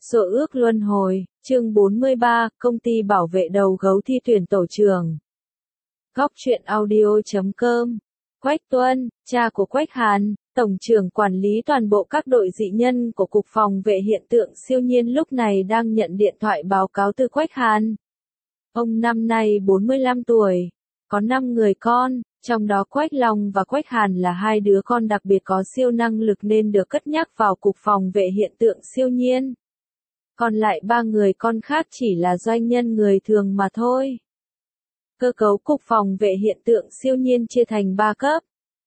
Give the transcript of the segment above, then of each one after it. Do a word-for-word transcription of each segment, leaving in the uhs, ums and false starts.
Số ước luân hồi, chương bốn mươi ba, công ty bảo vệ đầu gấu thi tuyển tổ trưởng. Góc truyện audio chấm com. Quách Tuân, cha của Quách Hàn, tổng trưởng quản lý toàn bộ các đội dị nhân của Cục Phòng vệ hiện tượng siêu nhiên lúc này đang nhận điện thoại báo cáo từ Quách Hàn. Ông năm nay bốn mươi lăm tuổi, có năm người con, trong đó Quách Long và Quách Hàn là hai đứa con đặc biệt có siêu năng lực nên được cất nhắc vào Cục Phòng vệ hiện tượng siêu nhiên. Còn lại ba người con khác chỉ là doanh nhân người thường mà thôi. Cơ cấu Cục Phòng vệ hiện tượng siêu nhiên chia thành ba cấp.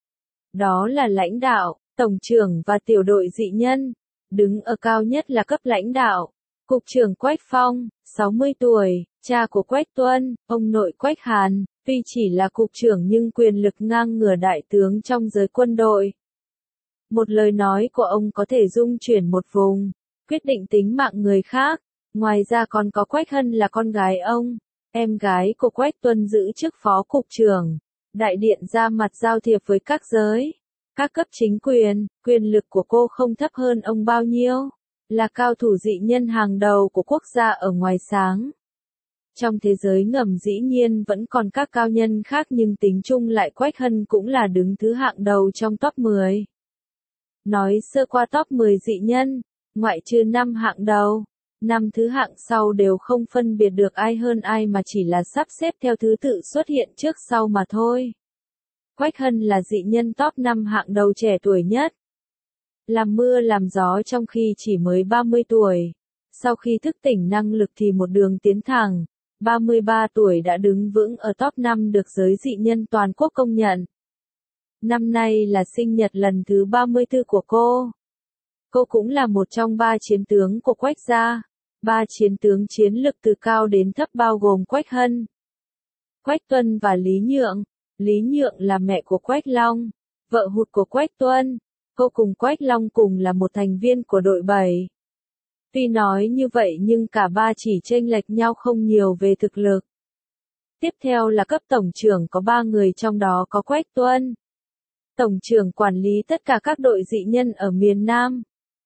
Đó là lãnh đạo, tổng trưởng và tiểu đội dị nhân. Đứng ở cao nhất là cấp lãnh đạo. Cục trưởng Quách Phong, sáu mươi tuổi, cha của Quách Tuân, ông nội Quách Hàn, tuy chỉ là cục trưởng nhưng quyền lực ngang ngửa đại tướng trong giới quân đội. Một lời nói của ông có thể dung chuyển một vùng, quyết định tính mạng người khác. Ngoài ra còn có Quách Hân là con gái ông, em gái của Quách Tuân giữ chức phó cục trưởng, đại điện ra mặt giao thiệp với các giới, các cấp chính quyền. Quyền lực của cô không thấp hơn ông bao nhiêu, là cao thủ dị nhân hàng đầu của quốc gia ở ngoài sáng. Trong thế giới ngầm dĩ nhiên vẫn còn các cao nhân khác nhưng tính chung lại Quách Hân cũng là đứng thứ hạng đầu trong top mười. Nói sơ qua top mười dị nhân, ngoại trừ năm hạng đầu, năm thứ hạng sau đều không phân biệt được ai hơn ai mà chỉ là sắp xếp theo thứ tự xuất hiện trước sau mà thôi. Quách Hân là dị nhân top năm hạng đầu trẻ tuổi nhất. Làm mưa làm gió trong khi chỉ mới ba mươi tuổi. Sau khi thức tỉnh năng lực thì một đường tiến thẳng, ba mươi ba tuổi đã đứng vững ở top năm được giới dị nhân toàn quốc công nhận. Năm nay là sinh nhật lần thứ ba mươi tư của cô. Cô cũng là một trong ba chiến tướng của Quách gia. Ba chiến tướng chiến lực từ cao đến thấp bao gồm Quách Hân, Quách Tuân và Lý Nhượng. Lý Nhượng là mẹ của Quách Long, vợ hụt của Quách Tuân. Cô cùng Quách Long cùng là một thành viên của đội bảy. Tuy nói như vậy nhưng cả ba chỉ chênh lệch nhau không nhiều về thực lực. Tiếp theo là cấp tổng trưởng, có ba người trong đó có Quách Tuân. Tổng trưởng quản lý tất cả các đội dị nhân ở miền Nam.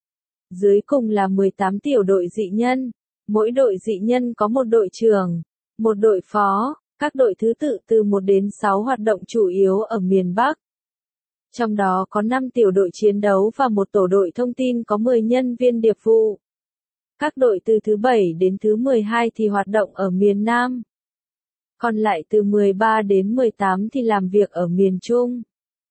Dưới cùng là mười tám tiểu đội dị nhân. Mỗi đội dị nhân có một đội trưởng, một đội phó, các đội thứ tự từ một đến sáu hoạt động chủ yếu ở miền Bắc. Trong đó có năm tiểu đội chiến đấu và một tổ đội thông tin có mười nhân viên điệp vụ. Các đội từ thứ bảy đến thứ mười hai thì hoạt động ở miền Nam. Còn lại từ mười ba đến mười tám thì làm việc ở miền Trung.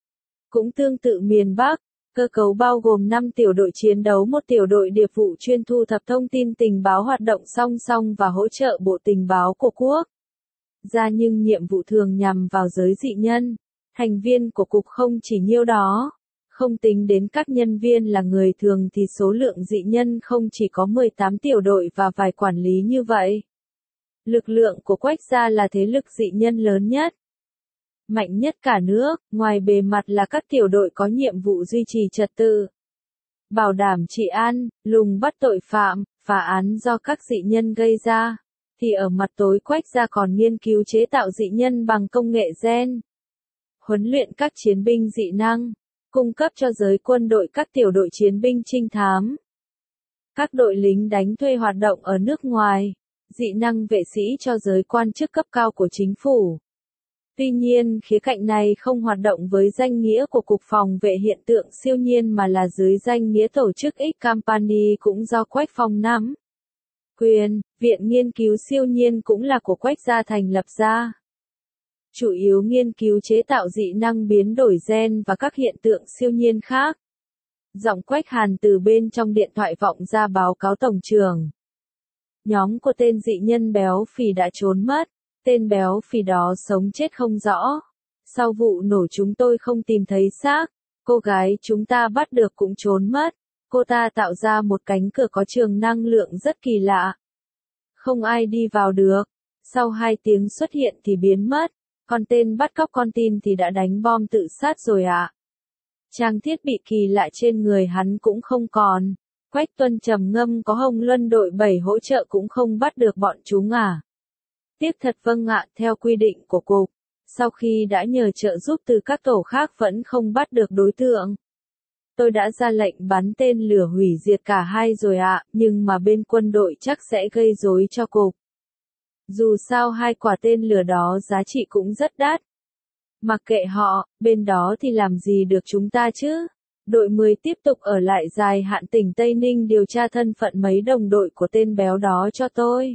Cũng tương tự miền Bắc, cơ cấu bao gồm năm tiểu đội chiến đấu, một tiểu đội điệp vụ chuyên thu thập thông tin tình báo hoạt động song song và hỗ trợ bộ tình báo của quốc gia, nhưng nhiệm vụ thường nhằm vào giới dị nhân. Thành viên của cục không chỉ nhiêu đó. Không tính đến các nhân viên là người thường thì số lượng dị nhân không chỉ có mười tám tiểu đội và vài quản lý như vậy. Lực lượng của Quách gia là thế lực dị nhân lớn nhất, mạnh nhất cả nước. Ngoài bề mặt là các tiểu đội có nhiệm vụ duy trì trật tự, bảo đảm trị an, lùng bắt tội phạm, phá án do các dị nhân gây ra, thì ở mặt tối Quách gia còn nghiên cứu chế tạo dị nhân bằng công nghệ gen, huấn luyện các chiến binh dị năng, cung cấp cho giới quân đội các tiểu đội chiến binh trinh thám, các đội lính đánh thuê hoạt động ở nước ngoài, dị năng vệ sĩ cho giới quan chức cấp cao của chính phủ. Tuy nhiên, khía cạnh này không hoạt động với danh nghĩa của Cục Phòng vệ hiện tượng siêu nhiên mà là dưới danh nghĩa tổ chức X Company cũng do Quách Phong nắm quyền. Viện nghiên cứu siêu nhiên cũng là của Quách gia thành lập ra, chủ yếu nghiên cứu chế tạo dị năng biến đổi gen và các hiện tượng siêu nhiên khác. Giọng Quách Hàn từ bên trong điện thoại vọng ra báo cáo tổng trưởng. Nhóm của tên dị nhân béo phì đã trốn mất. Tên béo phì đó sống chết không rõ. Sau vụ nổ chúng tôi không tìm thấy xác. Cô gái chúng ta bắt được cũng trốn mất. Cô ta tạo ra một cánh cửa có trường năng lượng rất kỳ lạ. Không ai đi vào được. Sau hai tiếng xuất hiện thì biến mất. Còn tên bắt cóc con tin thì đã đánh bom tự sát rồi ạ. À. Trang thiết bị kỳ lạ trên người hắn cũng không còn. Quách Tuân trầm ngâm, có Hồng Luân đội bảy hỗ trợ cũng không bắt được bọn chúng à. Tiếc thật. Vâng ạ, theo quy định của cục, sau khi đã nhờ trợ giúp từ các tổ khác vẫn không bắt được đối tượng. Tôi đã ra lệnh bắn tên lửa hủy diệt cả hai rồi ạ, nhưng mà bên quân đội chắc sẽ gây rối cho cục. Dù sao hai quả tên lửa đó giá trị cũng rất đắt. Mặc kệ họ, bên đó thì làm gì được chúng ta chứ? Đội mười tiếp tục ở lại dài hạn tỉnh Tây Ninh điều tra thân phận mấy đồng đội của tên béo đó cho tôi.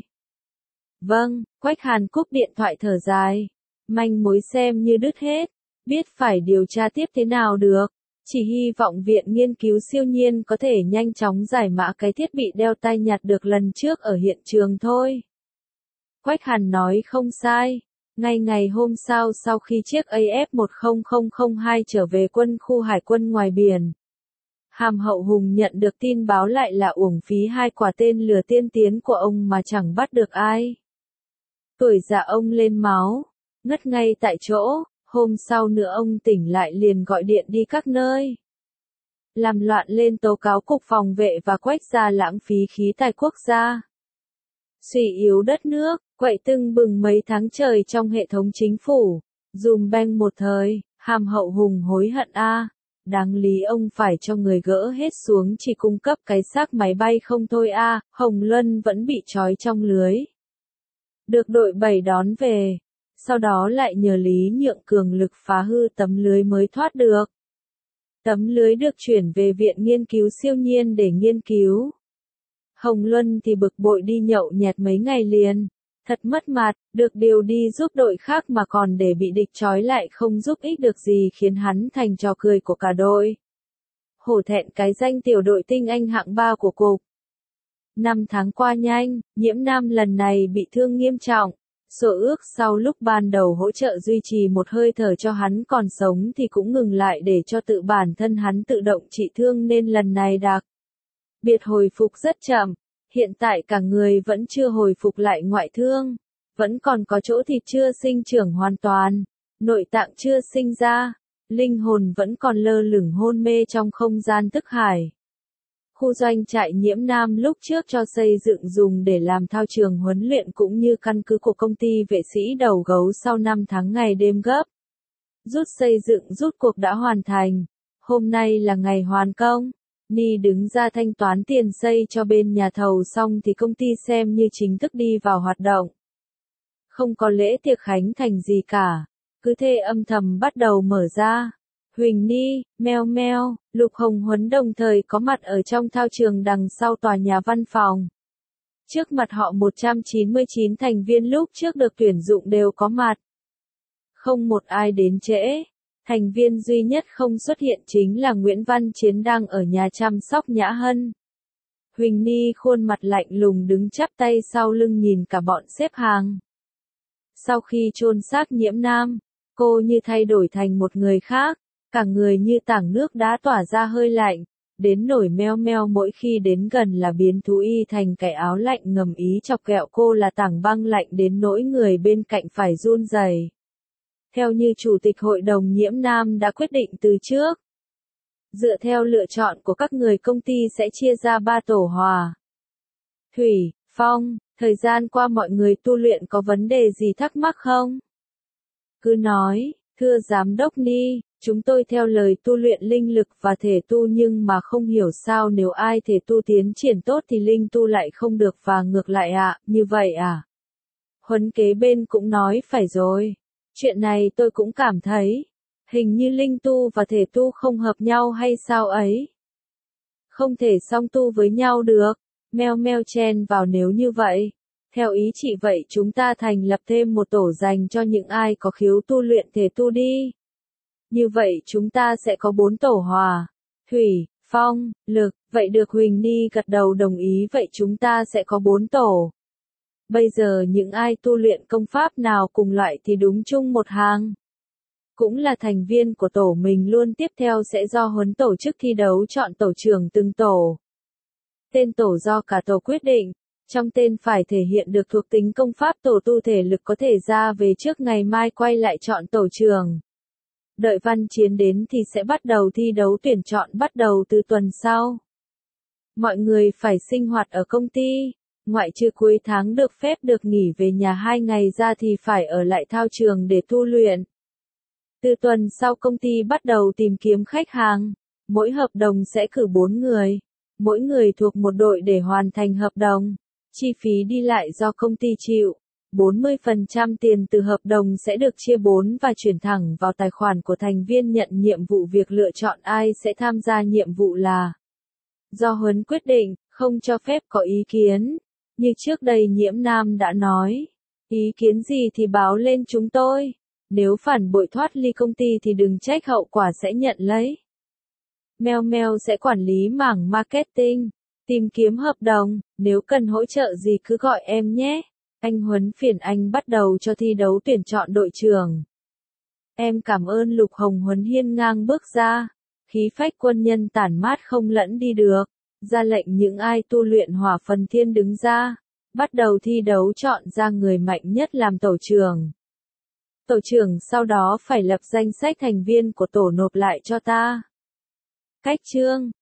Vâng, Quách Hàn cúp điện thoại thở dài. Manh mối xem như đứt hết. Biết phải điều tra tiếp thế nào được. Chỉ hy vọng viện nghiên cứu siêu nhiên có thể nhanh chóng giải mã cái thiết bị đeo tai nhặt được lần trước ở hiện trường thôi. Quách Hàn nói không sai. Ngay ngày hôm sau sau khi chiếc A F một không không không hai trở về quân khu hải quân ngoài biển, Hàm Hậu Hùng nhận được tin báo lại là uổng phí hai quả tên lửa tiên tiến của ông mà chẳng bắt được ai. Tuổi già ông lên máu, ngất ngay tại chỗ, hôm sau nữa ông tỉnh lại liền gọi điện đi các nơi. Làm loạn lên tố cáo cục phòng vệ và Quách gia lãng phí khí tài quốc gia. Suy yếu đất nước, quậy tưng bừng mấy tháng trời trong hệ thống chính phủ, dùm beng một thời, Hàm Hậu Hùng hối hận a, à. Đáng lý ông phải cho người gỡ hết xuống chỉ cung cấp cái xác máy bay không thôi a, à. Hồng Luân vẫn bị trói trong lưới. Được đội bảy đón về, sau đó lại nhờ Lý Nhượng cường lực phá hư tấm lưới mới thoát được. Tấm lưới được chuyển về Viện Nghiên cứu Siêu nhiên để nghiên cứu. Hồng Luân thì bực bội đi nhậu nhẹt mấy ngày liền, thật mất mặt, được điều đi giúp đội khác mà còn để bị địch trói lại không giúp ích được gì khiến hắn thành trò cười của cả đội. Hổ thẹn cái danh tiểu đội tinh anh hạng ba của cục. Năm tháng qua nhanh, Nhiễm Nam lần này bị thương nghiêm trọng. Sổ ước sau lúc ban đầu hỗ trợ duy trì một hơi thở cho hắn còn sống thì cũng ngừng lại để cho tự bản thân hắn tự động trị thương nên lần này đặc biệt hồi phục rất chậm. Hiện tại cả người vẫn chưa hồi phục lại ngoại thương. Vẫn còn có chỗ thịt chưa sinh trưởng hoàn toàn. Nội tạng chưa sinh ra. Linh hồn vẫn còn lơ lửng hôn mê trong không gian thức hải. Khu doanh trại Nhiễm Nam lúc trước cho xây dựng dùng để làm thao trường huấn luyện cũng như căn cứ của công ty vệ sĩ đầu gấu sau năm tháng ngày đêm gấp. Rút xây dựng rút cuộc đã hoàn thành. Hôm nay là ngày hoàn công. Ni đứng ra thanh toán tiền xây cho bên nhà thầu xong thì công ty xem như chính thức đi vào hoạt động. Không có lễ tiệc khánh thành gì cả. Cứ thế âm thầm bắt đầu mở ra. Huỳnh Ni, Meo Meo, Lục Hồng Huấn đồng thời có mặt ở trong thao trường đằng sau tòa nhà văn phòng. Trước mặt họ một trăm chín mươi chín thành viên lúc trước được tuyển dụng đều có mặt. Không một ai đến trễ. Thành viên duy nhất không xuất hiện chính là Nguyễn Văn Chiến đang ở nhà chăm sóc Nhã Hân. Huỳnh Ni khuôn mặt lạnh lùng đứng chắp tay sau lưng nhìn cả bọn xếp hàng. Sau khi chôn xác Nhiễm Nam, cô như thay đổi thành một người khác. Cả người như tảng nước đã tỏa ra hơi lạnh, đến nổi Meo Meo mỗi khi đến gần là biến thú y thành cái áo lạnh ngầm ý chọc ghẹo cô là tảng băng lạnh đến nỗi người bên cạnh phải run rẩy. Theo như Chủ tịch Hội đồng Nhiễm Nam đã quyết định từ trước. Dựa theo lựa chọn của các người công ty sẽ chia ra ba tổ hòa. Thủy, Phong, thời gian qua mọi người tu luyện có vấn đề gì thắc mắc không? Cứ nói, thưa Giám đốc Ni. Chúng tôi theo lời tu luyện linh lực và thể tu nhưng mà không hiểu sao nếu ai thể tu tiến triển tốt thì linh tu lại không được và ngược lại ạ, à, như vậy à? Huấn kế bên cũng nói phải rồi. Chuyện này tôi cũng cảm thấy. Hình như linh tu và thể tu không hợp nhau hay sao ấy? Không thể song tu với nhau được. Meo Meo chen vào nếu như vậy. Theo ý chị vậy chúng ta thành lập thêm một tổ dành cho những ai có khiếu tu luyện thể tu đi. Như vậy chúng ta sẽ có bốn tổ hòa. Thủy, Phong, Lực, vậy được Huỳnh Ni gật đầu đồng ý vậy chúng ta sẽ có bốn tổ. Bây giờ những ai tu luyện công pháp nào cùng loại thì đúng chung một hàng. Cũng là thành viên của tổ mình luôn tiếp theo sẽ do huấn tổ chức thi đấu chọn tổ trưởng từng tổ. Tên tổ do cả tổ quyết định. Trong tên phải thể hiện được thuộc tính công pháp tổ tu thể lực có thể ra về trước ngày mai quay lại chọn tổ trưởng. Đợi Văn Chiến đến thì sẽ bắt đầu thi đấu tuyển chọn bắt đầu từ tuần sau. Mọi người phải sinh hoạt ở công ty, ngoại trừ cuối tháng được phép được nghỉ về nhà hai ngày ra thì phải ở lại thao trường để tu luyện. Từ tuần sau công ty bắt đầu tìm kiếm khách hàng. Mỗi hợp đồng sẽ cử bốn người. Mỗi người thuộc một đội để hoàn thành hợp đồng. Chi phí đi lại do công ty chịu. bốn mươi phần trăm tiền từ hợp đồng sẽ được chia bốn và chuyển thẳng vào tài khoản của thành viên nhận nhiệm vụ. Việc lựa chọn ai sẽ tham gia nhiệm vụ là do Huấn quyết định, không cho phép có ý kiến. Như trước đây Nhiễm Nam đã nói, ý kiến gì thì báo lên chúng tôi. Nếu phản bội thoát ly công ty thì đừng trách, hậu quả sẽ nhận lấy. Meo Meo sẽ quản lý mảng marketing, tìm kiếm hợp đồng, nếu cần hỗ trợ gì cứ gọi em nhé. Anh Huấn phiền anh bắt đầu cho thi đấu tuyển chọn đội trưởng. Em cảm ơn. Lục Hồng Huấn hiên ngang bước ra, khí phách quân nhân tản mát không lẫn đi được, ra lệnh những ai tu luyện hỏa phần thiên đứng ra, bắt đầu thi đấu chọn ra người mạnh nhất làm tổ trưởng. Tổ trưởng sau đó phải lập danh sách thành viên của tổ nộp lại cho ta. Cách chương